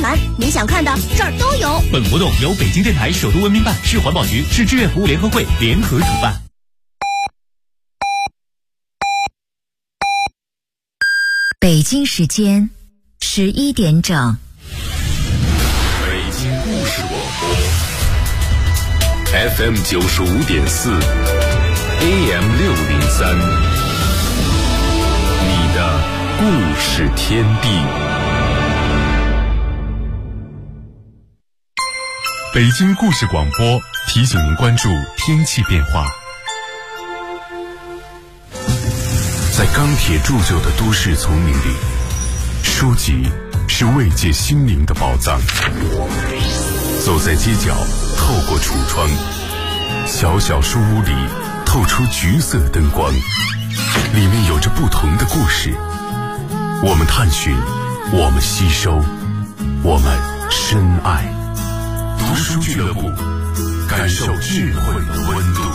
团，你想看的这儿都有。 本活动由北京电台首都文明办、市环保局、市志愿服务联合会联合主办。 北京时间11点整。 北京故事广播 FM 95.4 AM 603，你的故事天地。北京故事广播提醒您关注天气变化。在钢铁铸就的都市丛林里，书籍是慰藉心灵的宝藏。走在街角，透过橱窗，小小书屋里透出橘色灯光，里面有着不同的故事。我们探寻，我们吸收，我们深爱。读书俱乐部，感受智慧的温度。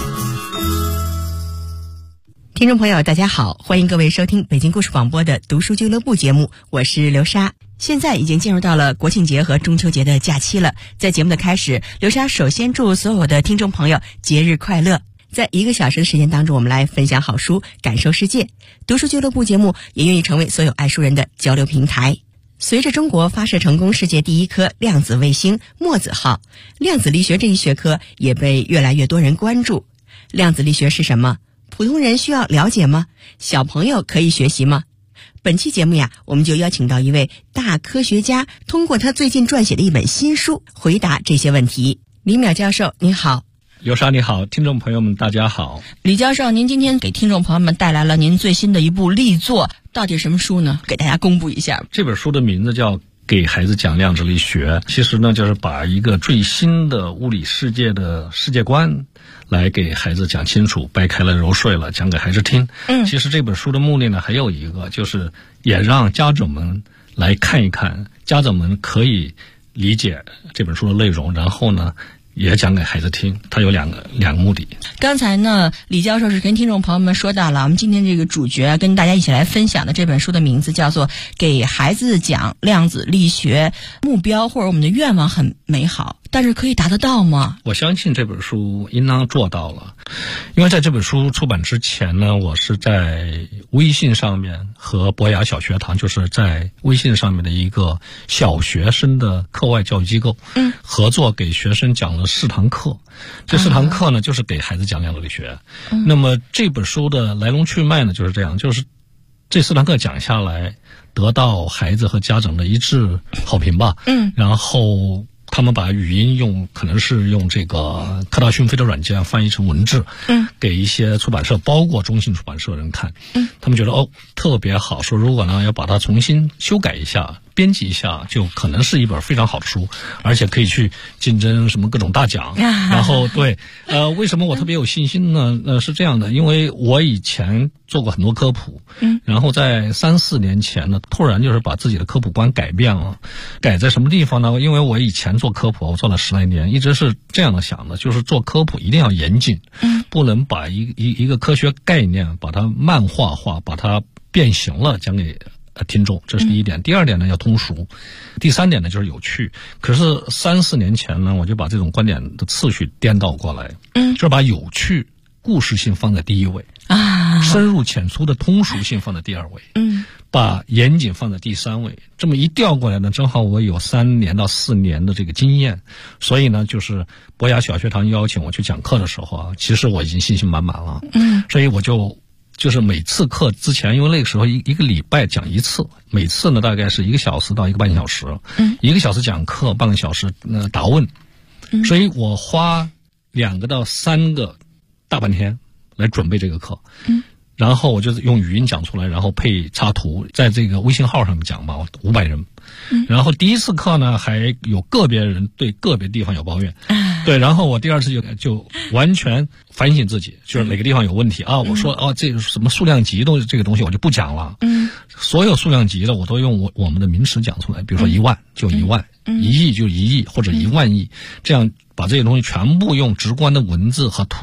听众朋友大家好，欢迎各位收听北京故事广播的读书俱乐部节目，我是刘莎。现在已经进入到了国庆节和中秋节的假期了，在节目的开始，刘莎首先祝所有的听众朋友节日快乐。在1个小时的时间当中，我们来分享好书，感受世界。读书俱乐部节目也愿意成为所有爱书人的交流平台。随着中国发射成功世界第一颗量子卫星墨子号，量子力学这一学科也被越来越多人关注。量子力学是什么？普通人需要了解吗？小朋友可以学习吗？本期节目呀，我们就邀请到一位大科学家，通过他最近撰写的一本新书回答这些问题。李淼教授您好。 刘莎你好，听众朋友们大家好。 李教授，您今天给听众朋友们带来了您最新的一部力作，到底什么书呢？给大家公布一下。 这本书的名字叫给孩子讲量子力学，其实呢就是把一个最新的物理世界的世界观来给孩子讲清楚，掰开了揉碎了讲给孩子听。其实这本书的目的呢还有一个，就是也让家长们来看一看，家长们可以理解这本书的内容，然后呢也讲给孩子听，它有两个目的。 刚才呢，李教授是跟听众朋友们说到了，我们今天这个主角跟大家一起来分享的这本书的名字叫做《给孩子讲量子力学》。目标或者我们的愿望很美好，但是可以达得到吗？ 我相信这本书应当做到了，因为在这本书出版之前呢，我是在微信上面和博雅小学堂，就是在微信上面的一个小学生的课外教育机构，合作给学生讲了4堂课。这4堂课呢，就是给孩子讲量子力学。那么这本书的来龙去脉呢，就是这样，就是这4堂课讲下来，得到孩子和家长的一致好评吧。然后他们把语音可能是用这个科大讯飞的软件翻译成文字，给一些出版社，包括中信出版社人看，他们觉得特别好，说如果呢要把它重新修改一下，编辑一下，就可能是一本非常好的书，而且可以去竞争什么各种大奖。然后对，为什么我特别有信心呢？是这样的，因为我以前做过很多科普，然后在3、4年前呢，突然就是把自己的科普观改变了。改在什么地方呢？因为我以前做科普，我做了10来年，一直是这样的想的，就是做科普一定要严谨，不能把一个科学概念把它漫画化，把它变形了讲给听众，这是第一点。第二点呢，要通俗。第三点呢，就是有趣。可是3、4年前呢，我就把这种观点的次序颠倒过来，就是把有趣、故事性放在第一位，深入浅出的通俗性放在第2位，把严谨放在第3位。这么一调过来呢，正好我有3年到4年的这个经验，所以呢，就是博雅小学堂邀请我去讲课的时候啊，其实我已经信心满满了。所以我就是每次课之前，因为那个时候一个礼拜讲1次，每次呢大概是1个小时到1个半小时，1个小时讲课，半个小时答问，所以我花2个到3个大半天来准备这个课。然后我就用语音讲出来，然后配插图，在这个微信号上面讲嘛，500人。然后第一次课呢，还有个别人对个别地方有抱怨，对，然后我第2次就完全反省自己，就是哪个地方有问题啊，我说这什么数量级这个东西我就不讲了，所有数量级的我都用我们的名词讲出来，比如说1万就1万，1亿就1亿或者1万亿，这样把这些东西全部用直观的文字和图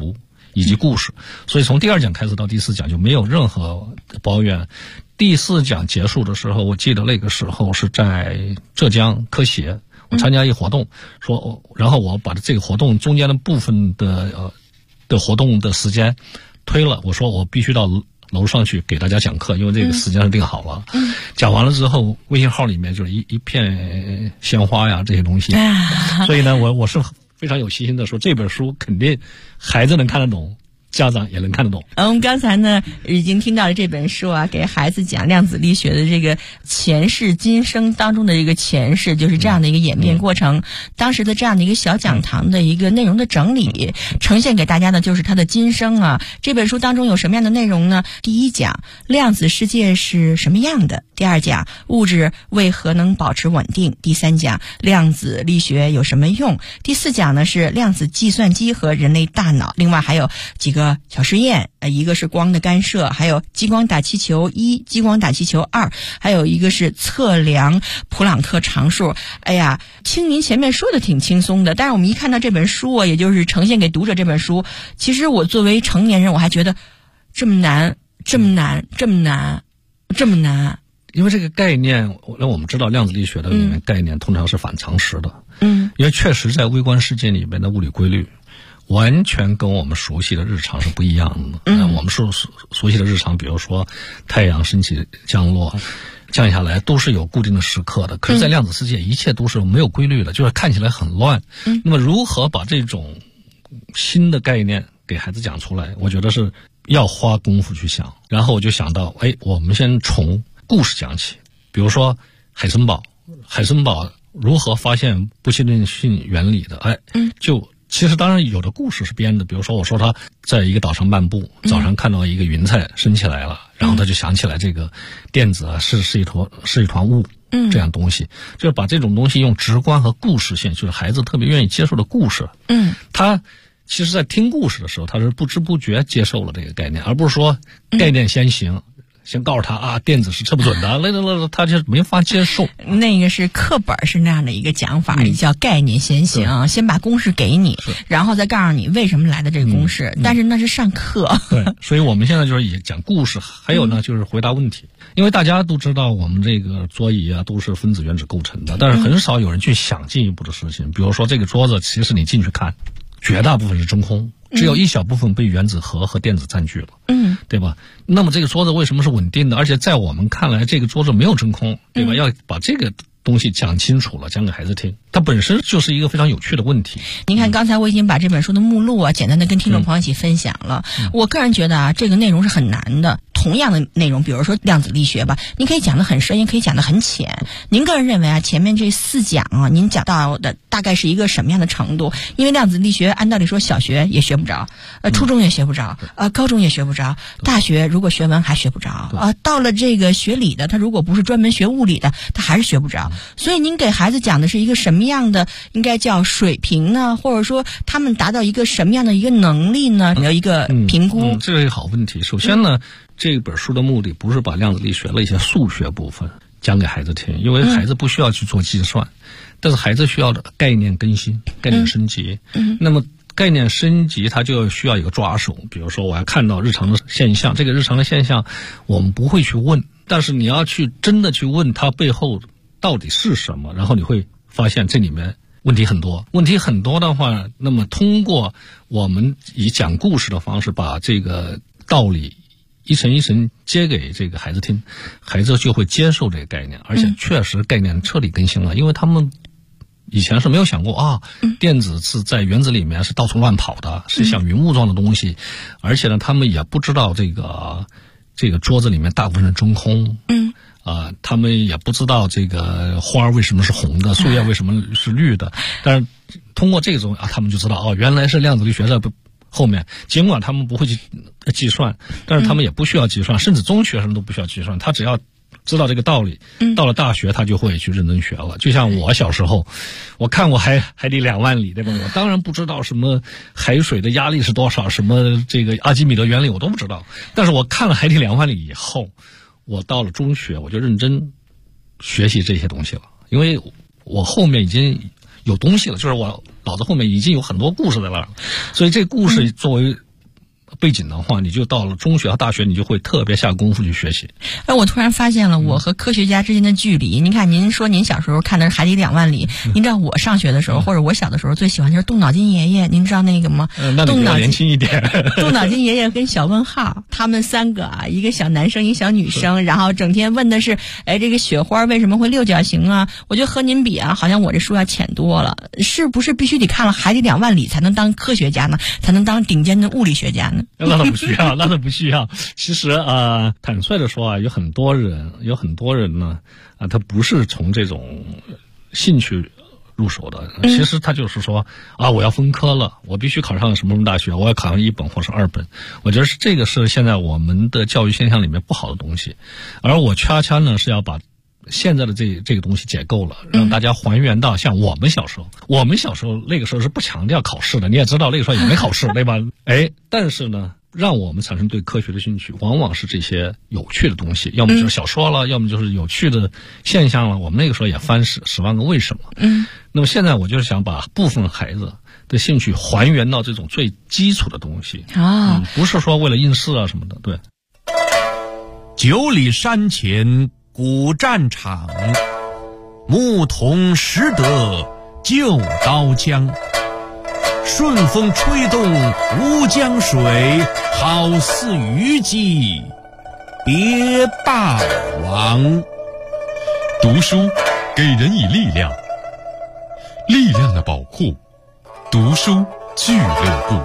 以及故事。所以从第2讲开始到第4讲就没有任何抱怨。第4讲结束的时候，我记得那个时候是在浙江科协，我参加一个活动，然后我把这个活动中间的部分的活动的时间推了，我说我必须到楼上去给大家讲课，因为这个时间是定好了。讲完了之后，微信号里面就是一片鲜花呀，这些东西。所以呢，我是非常有信心的说，这本书肯定孩子能看得懂，家长也能看得懂。 我们刚才呢已经听到了这本书啊，给孩子讲量子力学的这个前世今生当中的一个前世，就是这样的一个演变过程。当时的这样的一个小讲堂的一个内容的整理，呈现给大家的就是他的今生啊。这本书当中有什么样的内容呢？第1讲量子世界是什么样的，第2讲物质为何能保持稳定，第3讲量子力学有什么用，第4讲呢是量子计算机和人类大脑。另外还有几个小实验，一个是光的干涉，还有激光打气球1、激光打气球2，还有一个是测量普朗克常数。哎呀，听您前面说的挺轻松的，但是我们一看到这本书啊，也就是呈现给读者这本书，其实我作为成年人，我还觉得这么难，这么难，这么难，这么难。 因为这个概念，我们知道量子力学的里面概念通常是反常识的。因为确实在微观世界里面的物理规律完全跟我们熟悉的日常是不一样的。我们熟悉的日常，比如说太阳升起降落降下来都是有固定的时刻的，可是在量子世界一切都是没有规律的，就是看起来很乱。那么如何把这种新的概念给孩子讲出来，我觉得是要花功夫去想。然后我就想到，我们先从故事讲起，比如说海森堡如何发现不确定性原理的。其实当然有的故事是编的，比如说我说他在一个岛上漫步，早上看到一个云彩升起来了，然后他就想起来这个电子是一团雾，这样东西，就是把这种东西用直观和故事性，就是孩子特别愿意接受的故事。他其实在听故事的时候，他是不知不觉接受了这个概念，而不是说概念先行。先告诉他电子是测不准的，他就没法接受。 那个是课本是那样的一个讲法，叫概念先行，先把公式给你，然后再告诉你为什么来的这个公式。但是那是上课。 对，所以我们现在就是也讲故事，还有呢就是回答问题。因为大家都知道我们这个桌椅都是分子原子构成的，但是很少有人去想进一步的事情。比如说这个桌子，其实你进去看，绝大部分是真空。只有一小部分被原子核和电子占据了，对吧？那么这个桌子为什么是稳定的？而且在我们看来，这个桌子没有真空，对吧？要把这个东西讲清楚了，讲给孩子听，它本身就是一个非常有趣的问题。 您看，刚才我已经把这本书的目录简单的跟听众朋友一起分享了。我个人觉得这个内容是很难的。同样的内容，比如说量子力学吧，您可以讲得很深，也可以讲得很浅。您个人认为前面这4讲您讲到的大概是一个什么样的程度？因为量子力学按道理说小学也学不着，初中也学不着，高中也学不着，大学如果学文还学不着，到了这个学理的，他如果不是专门学物理的，他还是学不着。所以您给孩子讲的是一个什么样的应该叫水平呢？或者说他们达到一个什么样的一个能力呢？有一个评估。 这是一个好问题。首先呢，这本书的目的不是把量子力学的一些数学部分讲给孩子听，因为孩子不需要去做计算，但是孩子需要的概念更新、概念升级。那么概念升级它就需要一个抓手，比如说我要看到日常的现象，这个日常的现象我们不会去问，但是你要去真的去问它背后到底是什么，然后你会发现这里面问题很多。问题很多的话，那么通过我们以讲故事的方式把这个道理一层一层接给这个孩子听，孩子就会接受这个概念，而且确实概念彻底更新了。因为他们以前是没有想过电子是在原子里面是到处乱跑的，是像云雾状的东西，而且呢他们也不知道这个桌子里面大部分是真空。他们也不知道这个花为什么是红的，树叶为什么是绿的，但是通过这种他们就知道原来是量子力学在后面。尽管他们不会去计算，但是他们也不需要计算，甚至中学生都不需要计算，他只要知道这个道理，到了大学他就会去认真学了。就像我小时候，我看过海底2万里，对吧？我当然不知道什么海水的压力是多少，什么这个阿基米德原理我都不知道，但是我看了海底2万里以后，我到了中学我就认真学习这些东西了，因为我后面已经有东西了，就是我脑子后面已经有很多故事在那儿了，所以这故事作为背景的话，你就到了中学和大学，你就会特别下功夫去学习。 我突然发现了我和科学家之间的距离。您看，您说您小时候看的是《海底2万里》，您知道我上学的时候或者我小的时候最喜欢就是动脑筋爷爷，您知道那个吗？ 那你比较年轻一点。 动脑筋爷爷跟小问号，他们3个啊，一个小男生一个小女生，然后整天问的是，这个雪花为什么会六角形啊？我觉得和您比啊，好像我这书要浅多了。是不是必须得看了《海底2万里》才能当科学家呢？才能当顶尖的物理学家呢？ 那倒不需要，那倒不需要。其实坦率的说啊，有很多人呢他不是从这种兴趣入手的，其实他就是说我要分科了，我必须考上什么大学，我要考上1本或是2本。我觉得这个是现在我们的教育现象里面不好的东西，而我恰恰呢是要把现在的这个东西解构了，让大家还原到像我们小时候那个时候是不强调考试的，你也知道那个时候也没考试，对吧？但是呢，让我们产生对科学的兴趣，往往是这些有趣的东西，要么就是小说了，要么就是有趣的现象了。我们那个时候也翻10万个为什么。那么现在我就是想把部分孩子的兴趣还原到这种最基础的东西不是说为了应试啊什么的。对 9里山前古战场，牧童识得旧刀枪。顺风吹动吴江水，好似虞姬别霸王。 读书给人以力量，力量的宝库，读书俱乐部。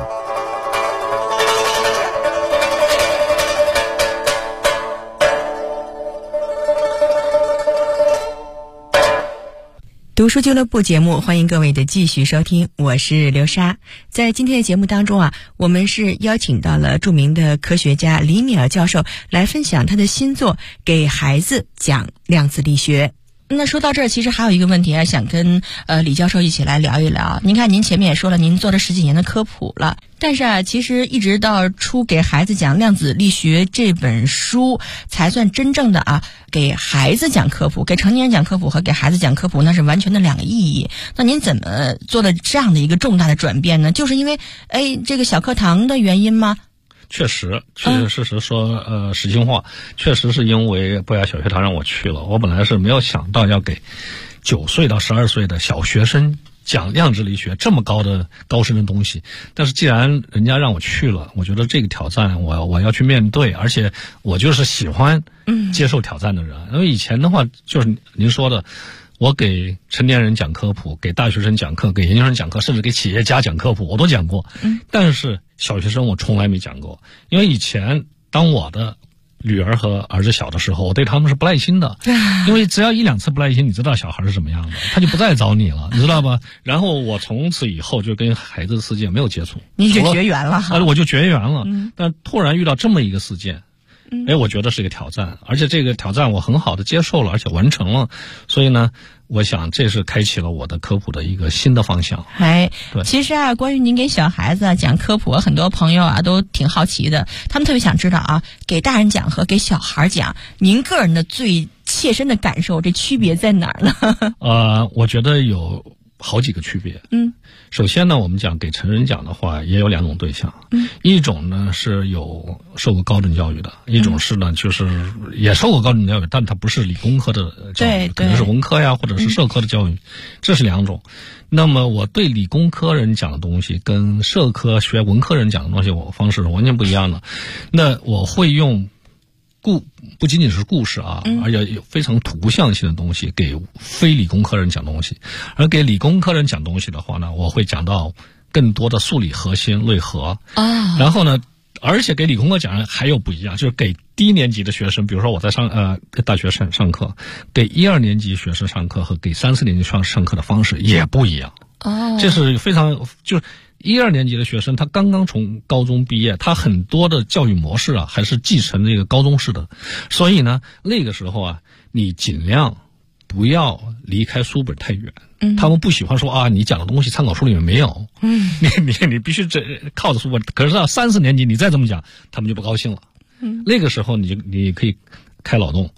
读书俱乐部节目，欢迎各位的继续收听，我是刘莎。在今天的节目当中我们是邀请到了著名的科学家李米尔教授来分享他的新作，给孩子讲量子力学。那说到这儿，其实还有一个问题想跟李教授一起来聊一聊。您看，您前面也说了，您做了10几年的科普了，但是其实一直到出给孩子讲量子力学这本书，才算真正的给孩子讲科普。给成年人讲科普和给孩子讲科普那是完全的2个意义。那您怎么做了这样的一个重大的转变呢？就是因为这个小课堂的原因吗？ 确实事实说实心话，确实是因为博雅小学堂让我去了。我本来是没有想到要给9岁到12岁的小学生讲量子力学这么高深的东西，但是既然人家让我去了，我觉得这个挑战我要去面对，而且我就是喜欢接受挑战的人。因为以前的话就是您说的，我给成年人讲科普，给大学生讲课，给研究生讲课，甚至给企业家讲科普，我都讲过。但是小学生我从来没讲过，因为以前当我的女儿和儿子小的时候，我对他们是不耐心的，因为只要1、2次不耐心，你知道小孩是什么样的，他就不再找你了，你知道吧？然后我从此以后就跟孩子的世界没有接触， 你就绝缘了我就绝缘了。但突然遇到这么一个事件，我觉得是一个挑战，而且这个挑战我很好的接受了，而且完成了，所以呢，我想这是开启了我的科普的一个新的方向。 其实关于您给小孩子讲科普，很多朋友都挺好奇的，他们特别想知道给大人讲和给小孩讲，您个人的最切身的感受，这区别在哪儿呢？ 我觉得有好几个区别。首先呢，我们讲给成人讲的话，也有2种对象。一种呢是有受过高等教育的，一种是呢就是也受过高等教育，但它不是理工科的教育，可能是文科呀或者是社科的教育，这是2种。那么我对理工科人讲的东西跟社科学文科人讲的东西，我方式是完全不一样的。那我会用不仅仅是故事而且有非常图像性的东西给非理工科人讲东西，而给理工科人讲东西的话呢，我会讲到更多的数理核心内核然后呢，而且给理工科讲人还有不一样，就是给低年级的学生，比如说我在大学上课，给1、2年级学生上课和给3、4年级上课的方式也不一样。这是非常就是1、2年级的学生，他刚刚从高中毕业，他很多的教育模式还是继承这个高中式的，所以呢，那个时候你尽量不要离开书本太远。他们不喜欢说你讲的东西参考书里面没有。你必须靠着书本。可是到3、4年级你再这么讲，他们就不高兴了。那个时候你可以开脑洞，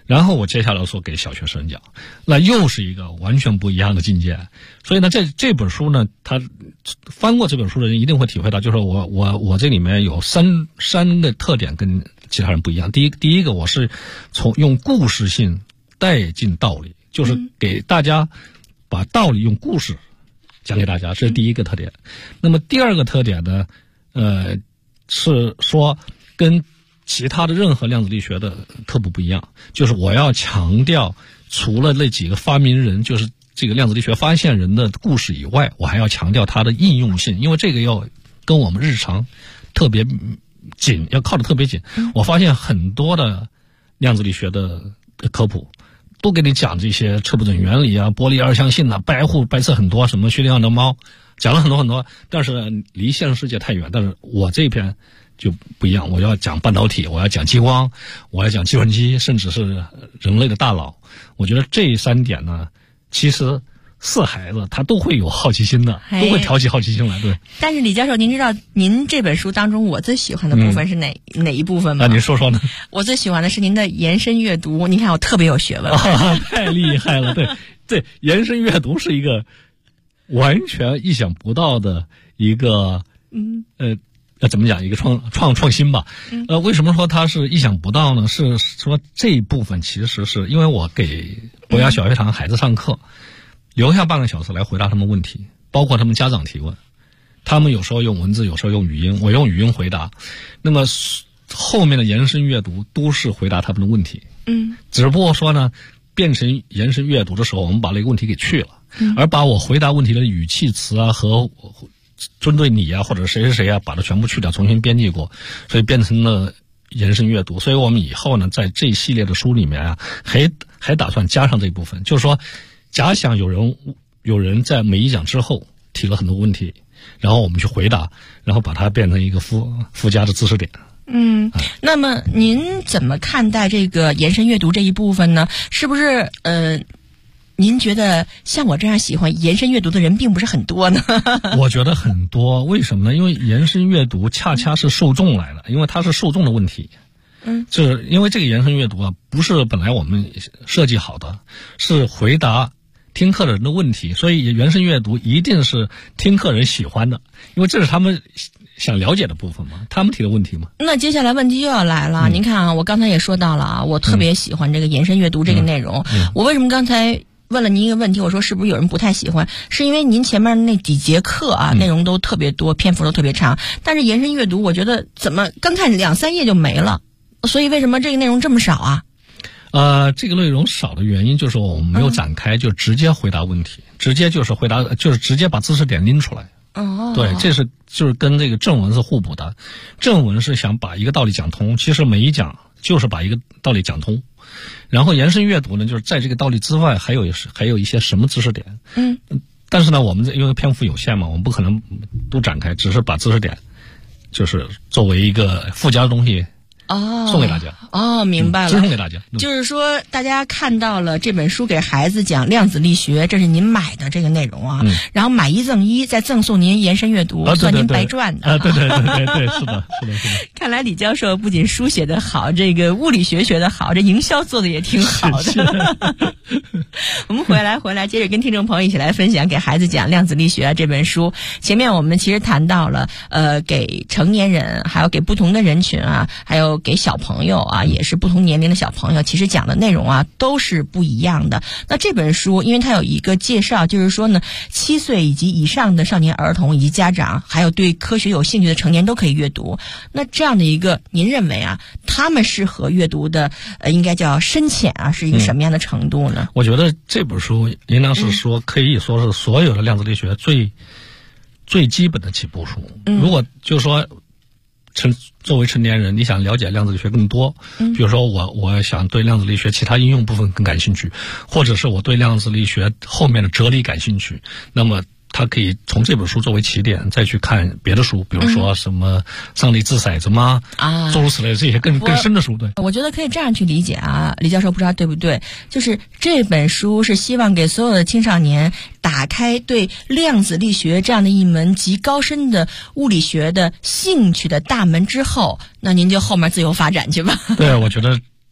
然后我接下来说给小学生讲，那又是一个完全不一样的境界。所以呢，这本书呢，他翻过这本书的人一定会体会到，就是我这里面有三个特点跟其他人不一样。第一个，我是从用故事性带进道理，就是给大家把道理用故事讲给大家，这是第一个特点。那么第二个特点呢，是说跟其他的任何量子力学的科普不一样，就是我要强调除了那几个发明人，就是这个量子力学发现人的故事以外，我还要强调它的应用性，因为这个要跟我们日常特别紧，要靠得特别紧。我发现很多的量子力学的科普都给你讲这些测不准原理啊、波粒二象性啊、白色很多，什么薛定谔的猫，讲了很多很多，但是离现实世界太远。但是我这篇就不一样，我要讲半导体，我要讲激光，我要讲计算机，甚至是人类的大脑。我觉得这三点呢，其实是孩子他都会有好奇心的，都会挑起好奇心来。对。 但是李教授，您知道您这本书当中我最喜欢的部分是哪一部分吗？ 那您说说呢？ 我最喜欢的是您的延伸阅读。您看我特别有学问。 太厉害了。对，延伸阅读是一个完全意想不到的一个怎么讲，一个创新吧。为什么说它是意想不到呢？是说这一部分其实是因为我给博雅小学堂孩子上课，留下半个小时来回答他们问题，包括他们家长提问，他们有时候用文字，有时候用语音，我用语音回答。那么后面的延伸阅读都是回答他们的问题。只不过说呢，变成延伸阅读的时候，我们把那个问题给去了，而把我回答问题的语气词啊和针对你啊或者谁谁谁啊，把它全部去掉，重新编辑过，所以变成了延伸阅读。所以我们以后呢，在这一系列的书里面啊，还打算加上这一部分，就是说，假想有人在每一讲之后提了很多问题，然后我们去回答，然后把它变成一个附加的知识点。 那么您怎么看待这个延伸阅读这一部分呢？是不是您觉得像我这样喜欢延伸阅读的人并不是很多呢？ 我觉得很多，为什么呢？因为延伸阅读恰恰是受众来了，因为它是受众的问题。就是因为这个延伸阅读啊，不是本来我们设计好的，是回答听课的人的问题，所以延伸阅读一定是听课人喜欢的，因为这是他们想了解的部分嘛，他们提的问题嘛。那接下来问题又要来了，您看啊，我刚才也说到了啊，我特别喜欢这个延伸阅读这个内容。我为什么刚才问了您一个问题，我说是不是有人不太喜欢，是因为您前面那几节课啊，内容都特别多，篇幅都特别长，但是延伸阅读我觉得怎么刚看2-3页就没了，所以为什么这个内容这么少啊？ 这个内容少的原因就是我们没有展开，就直接回答问题，直接就是回答，就是直接把知识点拎出来。对，就是跟这个正文是互补的。正文是想把一个道理讲通，其实每一讲就是把一个道理讲通。然后延伸阅读呢，就是在这个道理之外还有一些什么知识点。但是呢，我们因为篇幅有限嘛，我们不可能都展开，只是把知识点就是作为一个附加的东西送给大家。 明白了， 送给大家。 就是说大家看到了这本书给孩子讲量子力学，这是您买的这个内容啊。然后买1赠1，再赠送您延伸阅读，算您白赚的。 对，是的。 看来李教授不仅书写得好，这个物理学学得好，这营销做的也挺好的。我们回来接着跟听众朋友一起来分享给孩子讲量子力学这本书。前面我们其实谈到了给成年人，还有给不同的人群啊，还有给小朋友啊，也是不同年龄的小朋友，其实讲的内容啊都是不一样的。那这本书因为它有一个介绍，就是说呢，7岁以及以上的少年儿童以及家长，还有对科学有兴趣的成年都可以阅读。那这样的一个，您认为啊，他们适合阅读的应该叫深浅啊，是一个什么样的程度呢？ 我觉得这本书应当是说可以说是所有的量子力学最基本的起步书。如果就是说作为成年人，你想了解量子力学更多，比如说我想对量子力学其他应用部分更感兴趣，或者是我对量子力学后面的哲理感兴趣，那么他可以从这本书作为起点，再去看别的书，比如说什么上帝掷骰子吗？诸如此类的这些更深的书。对， 我觉得可以这样去理解啊，李教授不知道对不对？就是这本书是希望给所有的青少年打开对量子力学这样的一门极高深的物理学的兴趣的大门之后，那您就后面自由发展去吧。 对，我觉得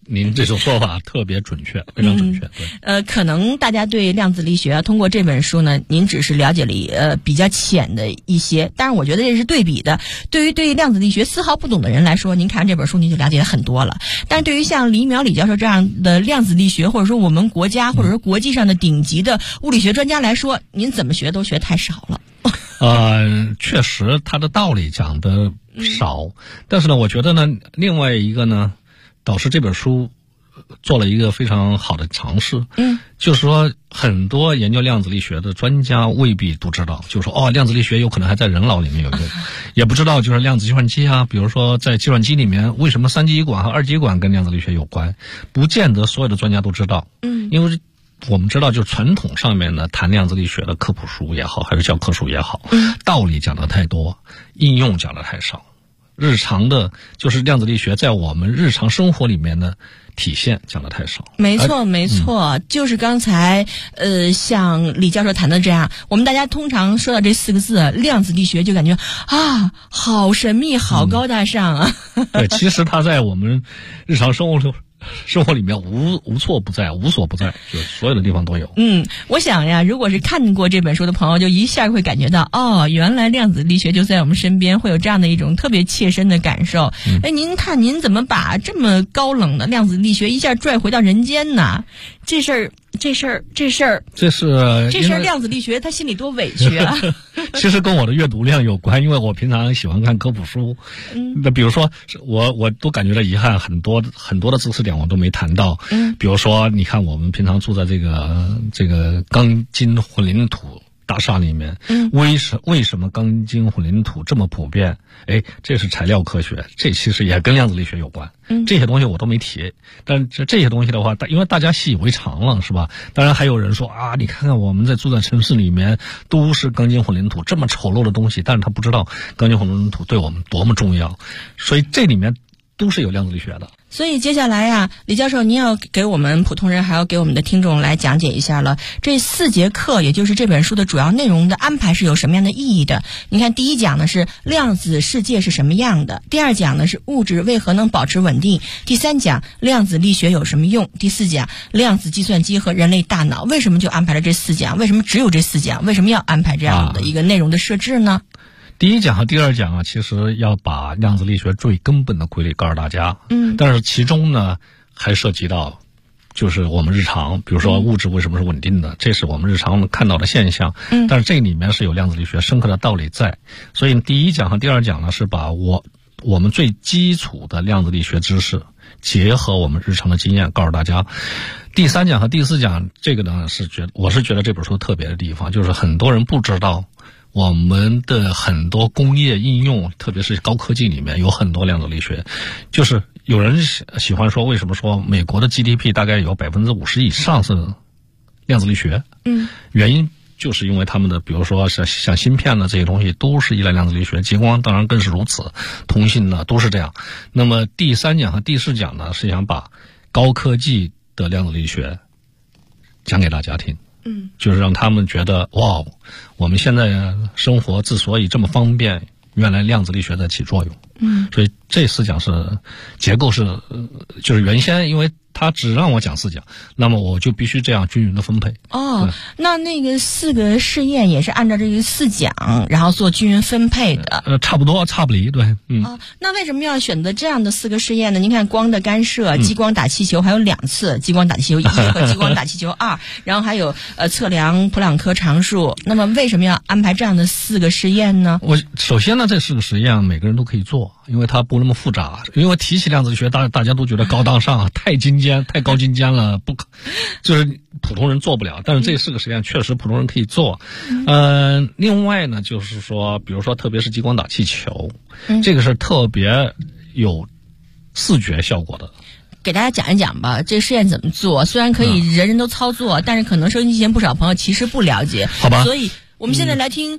您这种说法特别准确，非常准确。对， 可能大家对量子力学通过这本书呢，您只是了解了比较浅的一些，但是我觉得这是对比的。对于量子力学丝毫不懂的人来说，您看这本书您就了解很多了。但是对于像李淼李教授这样的量子力学，或者说我们国家或者说国际上的顶级的物理学专家来说，您怎么学都学太少了。 确实他的道理讲的少，但是呢，我觉得呢，另外一个呢，导师这本书做了一个非常好的尝试，就是说很多研究量子力学的专家未必都知道，就是说量子力学有可能还在人脑里面有用，也不知道就是量子计算机啊，比如说在计算机里面为什么3极管和2极管跟量子力学有关，不见得所有的专家都知道，因为我们知道，就是传统上面呢，谈量子力学的科普书也好，还是教科书也好，道理讲的太多，应用讲的太少。日常的，就是量子力学在我们日常生活里面的体现讲的太少。 没错，就是刚才像李教授谈的这样，我们大家通常说到这4个字量子力学，就感觉好神秘，好高大上啊。 对，其实它在我们日常生活里面无所不在，就所有的地方都有。 我想呀，如果是看过这本书的朋友，就一下会感觉到，原来量子力学就在我们身边，会有这样的一种特别切身的感受。您看您怎么把这么高冷的量子力学一下拽回到人间呢？这事儿量子力学他心里多委屈啊。 其实跟我的阅读量有关，因为我平常喜欢看科普书。那比如说我都感觉到遗憾，很多的知识点我都没谈到。比如说你看我们平常住在这个钢筋混凝土大厦里面，为什么钢筋混凝土这么普遍？这是材料科学，这其实也跟量子力学有关。这些东西我都没提，但这些东西的话，因为大家习以为常了，是吧？当然还有人说你看看我们在住在城市里面都是钢筋混凝土这么丑陋的东西，但是他不知道钢筋混凝土对我们多么重要，所以这里面都是有量子力学的。 所以接下来呀，李教授，您要给我们普通人，还要给我们的听众来讲解一下了。这4节课，也就是这本书的主要内容的安排是有什么样的意义的？你看，第1讲呢是量子世界是什么样的，第2讲呢是物质为何能保持稳定，第3讲量子力学有什么用，第4讲量子计算机和人类大脑。为什么就安排了这4讲？为什么只有这4讲？为什么要安排这样的一个内容的设置呢？ 第1讲和第2讲其实要把量子力学最根本的规律告诉大家。但是其中呢，还涉及到，就是我们日常，比如说物质为什么是稳定的，这是我们日常看到的现象。但是这里面是有量子力学深刻的道理在。所以第1讲和第2讲呢，是把我们最基础的量子力学知识结合我们日常的经验告诉大家。第3讲和第4讲，这个呢我是觉得这本书特别的地方，就是很多人不知道。我们的很多工业应用，特别是高科技里面有很多量子力学，就是有人喜欢说，为什么说美国的 GDP 大概有50%以上是量子力学？原因就是因为他们的，比如说像芯片呢这些东西都是依赖量子力学，激光当然更是如此，通信呢都是这样。那么第3讲和第4讲呢，是想把高科技的量子力学讲给大家听。就是让他们觉得我们现在生活之所以这么方便，原来量子力学在起作用。所以这4讲是结构是就是原先因为他只让我讲4讲，那么我就必须这样均匀的分配。 那个4个试验也是按照这个4讲，然后做均匀分配的。 差不多，差不离，对。 那为什么要选择这样的4个试验呢？您看光的干涉、激光打气球还有2次，激光打气球1和激光打气球2，然后还有测量普朗克常数。那么为什么要安排这样的4个实验呢？ 首先呢，这4个实验每个人都可以做，因为它不那么复杂。因为提起量子力学，大家都觉得高大上，太高精尖了，就是普通人做不了。但是这4个实验确实普通人可以做。另外呢，就是说，比如说特别是激光打气球，这个是特别有视觉效果的。 给大家讲一讲吧，这试验怎么做？虽然可以人人都操作，但是可能收音机前不少朋友其实不了解。 好吧， 所以我们现在来听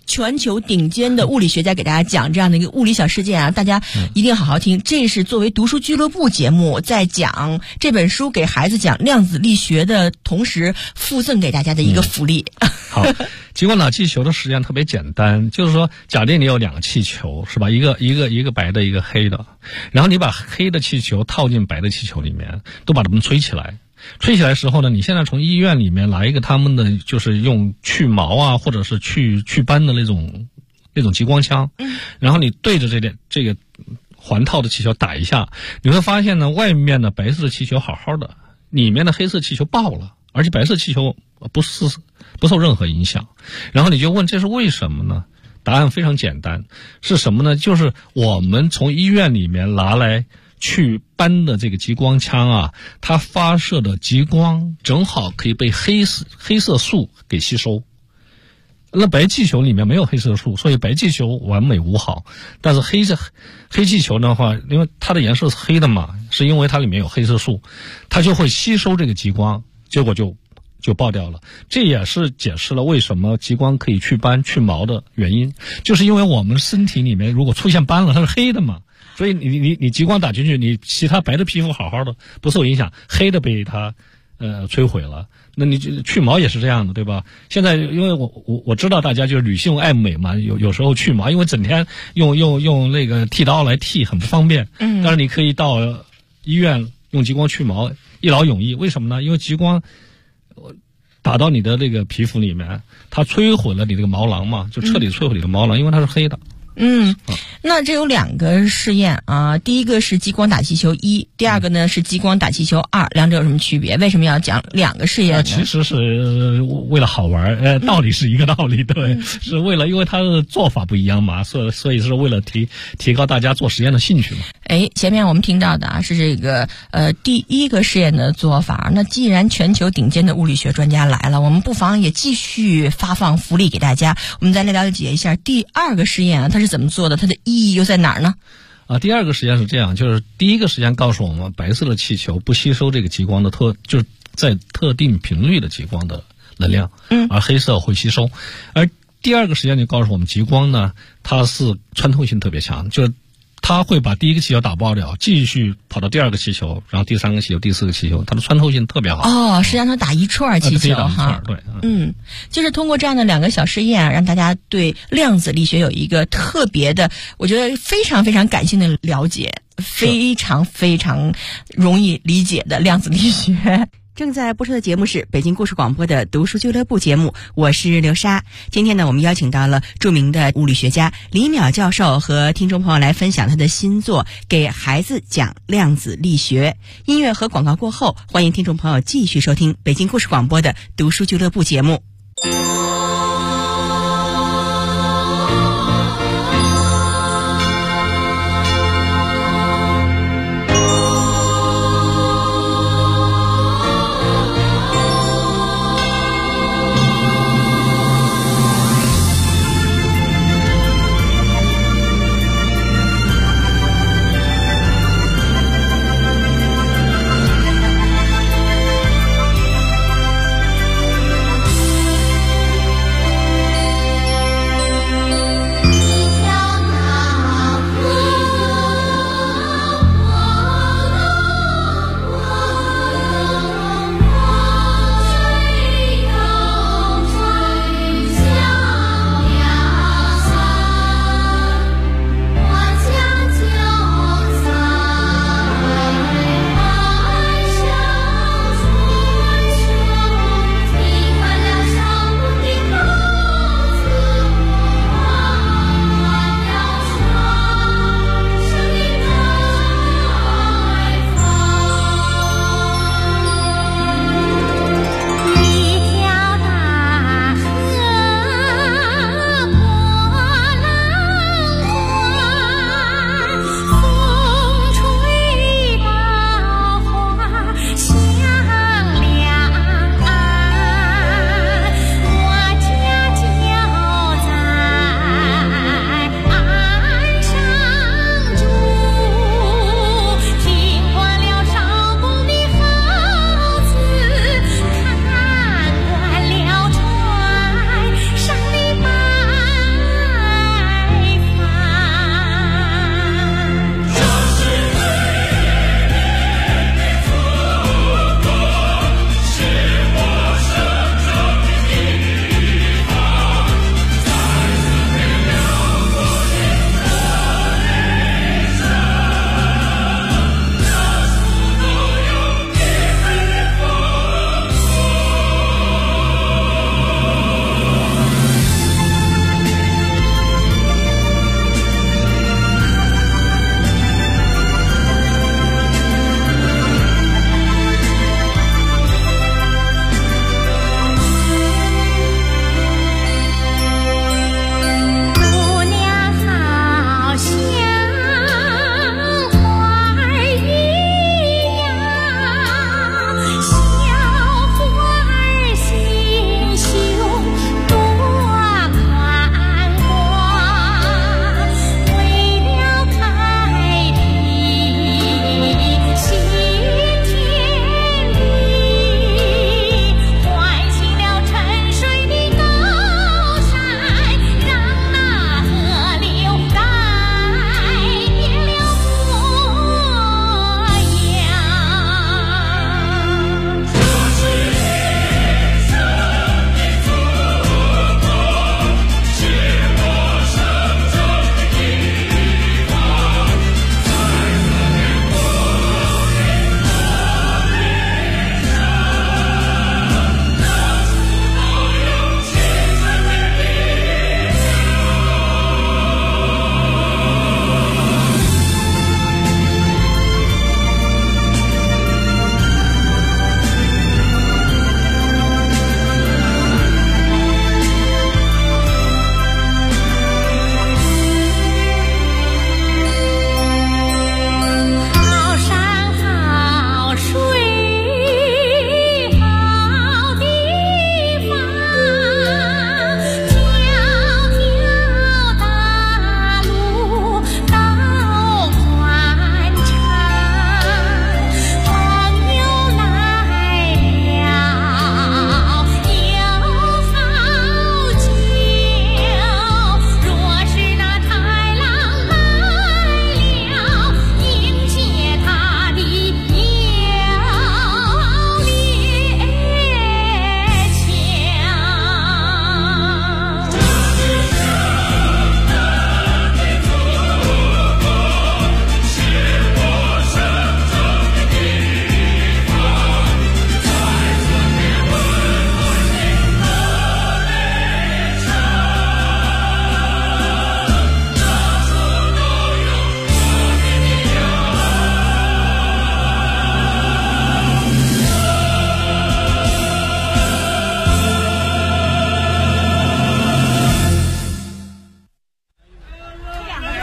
全球顶尖的物理学家给大家讲这样的一个物理小事件啊，大家一定好好听。这是作为读书俱乐部节目在讲这本书给孩子讲量子力学的同时附赠给大家的一个福利。 好，激光打气球的实验特别简单，就是说，假定你有2个气球，是吧？一个白的，一个黑的，然后你把黑的气球套进白的气球里面，都把它们吹起来。吹起来的时候呢，你现在从医院里面拿一个他们的就是用去毛啊，或者是去斑的那种激光枪，然后你对着这个环套的气球打一下，你会发现呢，外面的白色的气球好好的，里面的黑色气球爆了，而且白色气球不受任何影响。然后你就问这是为什么呢？答案非常简单，是什么呢？就是我们从医院里面拿来去斑的这个激光枪啊，它发射的激光正好可以被黑色素给吸收。那白气球里面没有黑色素，所以白气球完美无好。但是黑气球的话，因为它的颜色是黑的嘛，是因为它里面有黑色素，它就会吸收这个激光，结果就爆掉了。这也是解释了为什么激光可以去斑去毛的原因，就是因为我们身体里面如果出现斑了，它是黑的嘛，所以你激光打进去，你其他白的皮肤好好的不受影响，黑的被它摧毁了。那你去毛也是这样的，对吧？现在因为我知道大家就是女性爱美嘛，有时候去毛，因为整天用那个剃刀来剃很不方便。但是你可以到医院用激光去毛，一劳永逸。为什么呢？因为激光打到你的这个皮肤里面，它摧毁了你这个毛囊嘛，就彻底摧毁你的毛囊，因为它是黑的。 那这有2个试验啊，第一个是激光打气球1，第二个呢是激光打气球2，两者有什么区别？为什么要讲2个试验呢？ 其实是为了好玩，道理是一个道理，对，是为了因为它的做法不一样嘛，所以是为了提高大家做实验的兴趣嘛。 前面我们听到的啊是这个第一个试验的做法。那既然全球顶尖的物理学专家来了，我们不妨也继续发放福利给大家。我们再来了解一下第2个试验啊，它是怎么做的？它的意义又在哪儿呢？ 第2个实验是这样，就是第一个实验告诉我们，白色的气球不吸收这个激光的就是在特定频率的激光的能量，而黑色会吸收。而第2个实验就告诉我们，激光呢，它是穿透性特别强，就是它会把第一个气球打爆掉，继续跑到第2个气球，然后第3个气球、第4个气球，它的穿透性特别好。是让它打一串气球哈。对，就是通过这样的2个小试验，让大家对量子力学有一个特别的，我觉得非常非常感性的了解，非常非常容易理解的量子力学。正在播出的节目是北京故事广播的读书俱乐部节目，我是刘莎。今天呢，我们邀请到了著名的物理学家李淼教授和听众朋友来分享他的新作《给孩子讲量子力学》。音乐和广告过后，欢迎听众朋友继续收听北京故事广播的读书俱乐部节目。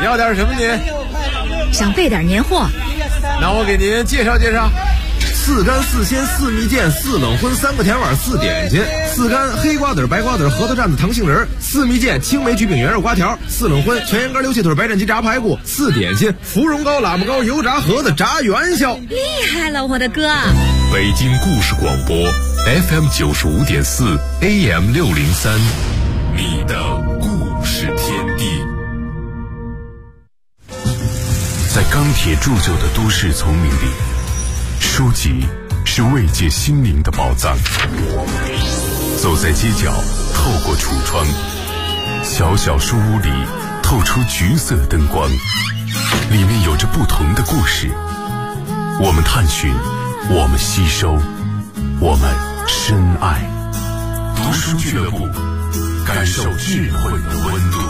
要点什么您？ 想备点年货。 那我给您介绍介绍。4干4鲜4蜜饯4冷荤3个甜碗4点心，4干黑瓜子白瓜子核桃蘸子糖杏仁，4蜜饯青梅焗饼圆肉瓜条，4冷荤全羊肝溜气腿白斩鸡炸排骨，4点心芙蓉糕喇嘛糕油炸盒子炸元宵。 厉害了，我的哥！ 北京故事广播 FM 95.4 AM 603，你的故事天地。在钢铁铸就的都市丛林里，书籍是慰藉心灵的宝藏。走在街角，透过橱窗，小小书屋里透出橘色灯光，里面有着不同的故事。我们探寻，我们吸收，我们深爱。读书俱乐部，感受智慧的温度。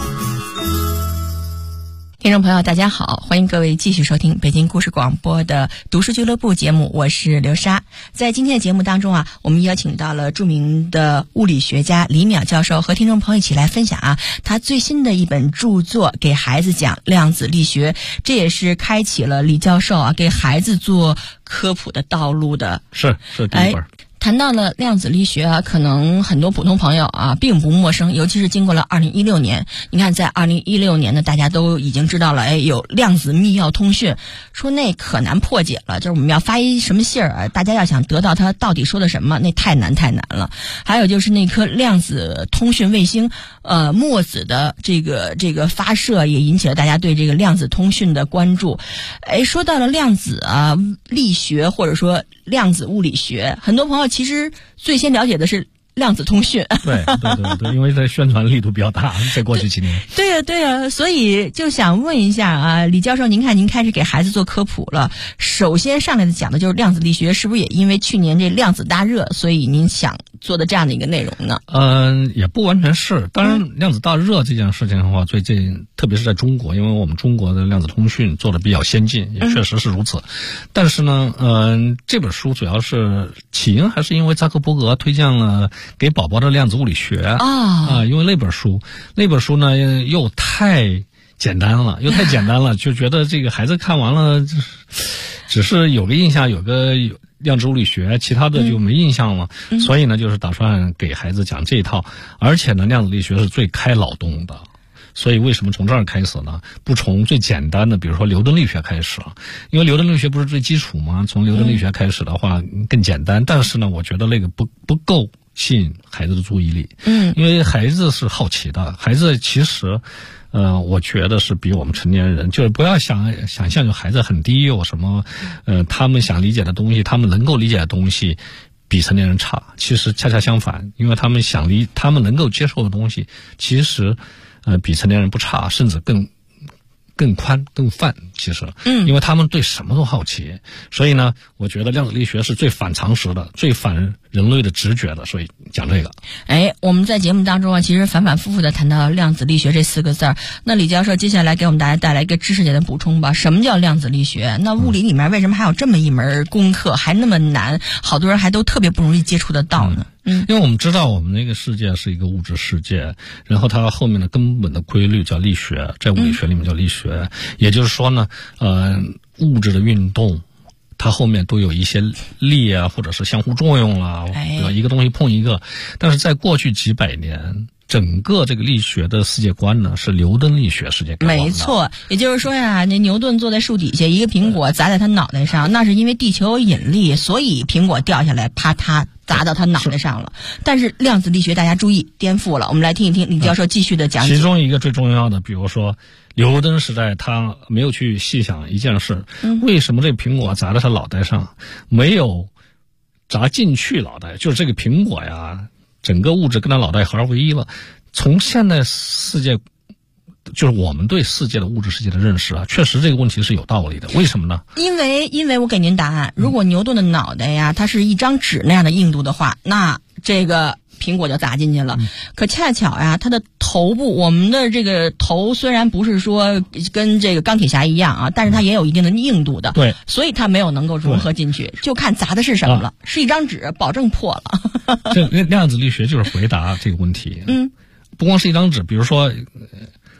听众朋友大家好，欢迎各位继续收听北京故事广播的读书俱乐部节目，我是刘莎。在今天的节目当中我们邀请到了著名的物理学家李淼教授，和听众朋友一起来分享他最新的一本著作，给孩子讲量子力学，这也是开启了李教授给孩子做科普的道路的。 是第一本。 谈到了量子力学可能很多普通朋友并不陌生，尤其是经过了2016年。你看，在2016年呢，大家都已经知道了，有量子密钥通讯，说那可难破解了，就是我们要发一什么信儿大家要想得到它到底说的什么，那太难了。还有就是那颗量子通讯卫星，墨子的这个发射也引起了大家对这个量子通讯的关注。说到了量子力学或者说量子物理学，很多朋友其实最先了解的是量子通讯。 对，因为它宣传力度比较大，在过去几年。 对呀，所以就想问一下李教授，您看您开始给孩子做科普了，首先上来的讲的就是量子力学，是不是也因为去年这量子大热，所以您想做的这样的一个内容呢？ 也不完全是。当然，量子大热这件事情的话，最近特别是在中国，因为我们中国的量子通讯做的比较先进，也确实是如此。但是呢，这本书主要是起因还是因为扎克伯格推荐了给宝宝的量子物理学因为那本书呢又太简单了，就觉得这个孩子看完了只是有个印象，有个量子物理学，其他的就没印象了。所以呢，就是打算给孩子讲这一套，而且呢，量子力学是最开脑洞的。所以为什么从这儿开始呢？不从最简单的，比如说牛顿力学开始，因为牛顿力学不是最基础吗？从牛顿力学开始的话更简单，但是呢，我觉得那个不够吸引孩子的注意力。因为孩子是好奇的，孩子其实我觉得是比我们成年人，就是不要想象就孩子很低，有什么他们想理解的东西，他们能够理解的东西比成年人差。其实恰恰相反，因为他们能够接受的东西其实比成年人不差，甚至更宽更泛。其实因为他们对什么都好奇，所以呢，我觉得量子力学是最反常识的，最反人类的直觉的，所以讲这个。 我们在节目当中其实反反复复的谈到量子力学这4个字儿。那李教授接下来给我们大家带来一个知识点的补充吧。什么叫量子力学？那物理里面为什么还有这么一门功课，还那么难，好多人还都特别不容易接触得到呢？ 因为我们知道我们那个世界是一个物质世界，然后它后面的根本的规律叫力学，在物理学里面叫力学。也就是说呢，物质的运动它后面都有一些力或者是相互作用一个东西碰一个。但是在过去几百年，整个这个力学的世界观呢是牛顿力学世界观。 没错，也就是说那牛顿坐在树底下，一个苹果砸在他脑袋上，那是因为地球有引力，所以苹果掉下来啪嗒砸到他脑袋上了。但是量子力学大家注意颠覆了，我们来听一听李教授继续的讲解。 其中一个最重要的，比如说牛顿时代他没有去细想一件事，为什么这苹果砸在他脑袋上没有砸进去脑袋，就是这个苹果整个物质跟他脑袋合而为一了。从现代世界，就是我们对世界的物质世界的认识确实这个问题是有道理的。为什么呢？因为我给您答案，如果牛顿的脑袋它是一张纸那样的硬度的话，那这个苹果就砸进去了。可恰巧它的头部，我们的这个头虽然不是说跟这个钢铁侠一样但是它也有一定的硬度的。 对， 所以它没有能够融合进去，就看砸的是什么了。是一张纸，保证破了。 这量子力学就是回答这个问题。不光是一张纸，比如说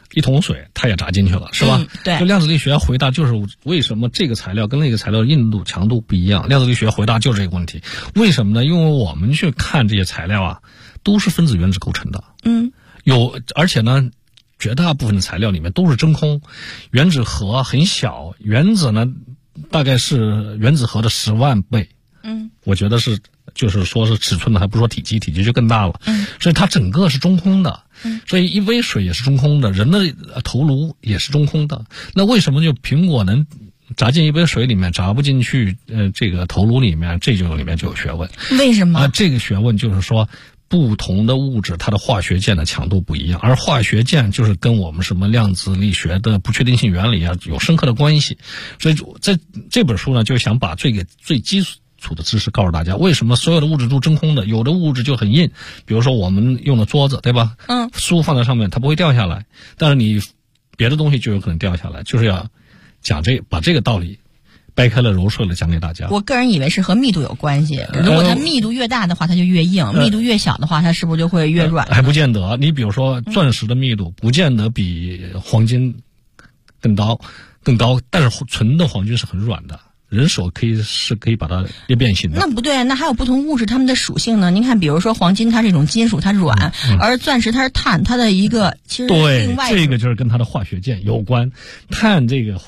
一桶水它也炸进去了，是吧？ 对。 就量子力学回答就是为什么这个材料跟那个材料的硬度强度不一样，量子力学回答就是这个问题。为什么呢？因为我们去看这些材料啊，都是分子原子构成的。而且呢，绝大部分的材料里面都是真空，原子核很小，原子呢大概是原子核的10万倍。我觉得是，就是说是尺寸的，还不说体积就更大了。所以它整个是中空的。所以一杯水也是中空的，人的头颅也是中空的。那为什么就苹果能砸进一杯水里面，砸不进去这个头颅里面？这就里面就有学问。 为什么？ 这个学问就是说，不同的物质它的化学键的强度不一样，而化学键就是跟我们什么量子力学的不确定性原理啊有深刻的关系。所以在这本书呢，就想把最基础的知识告诉大家，为什么所有的物质都真空的，有的物质就很硬，比如说我们用的桌子，对吧？书放在上面它不会掉下来，但是你别的东西就有可能掉下来，就是要把这个道理掰开了揉碎了讲给大家。 我个人以为是和密度有关系，如果它密度越大的话它就越硬，密度越小的话它是不是就会越软？ 还不见得。你比如说钻石的密度不见得比黄金更高，但是纯的黄金是很软的，人手可以把它变形的。 那不对，那还有不同物质它们的属性呢？您看，比如说黄金，它这种金属它软，而钻石它是碳，它的一个其实另外对，这个就是跟它的化学键有关。碳这个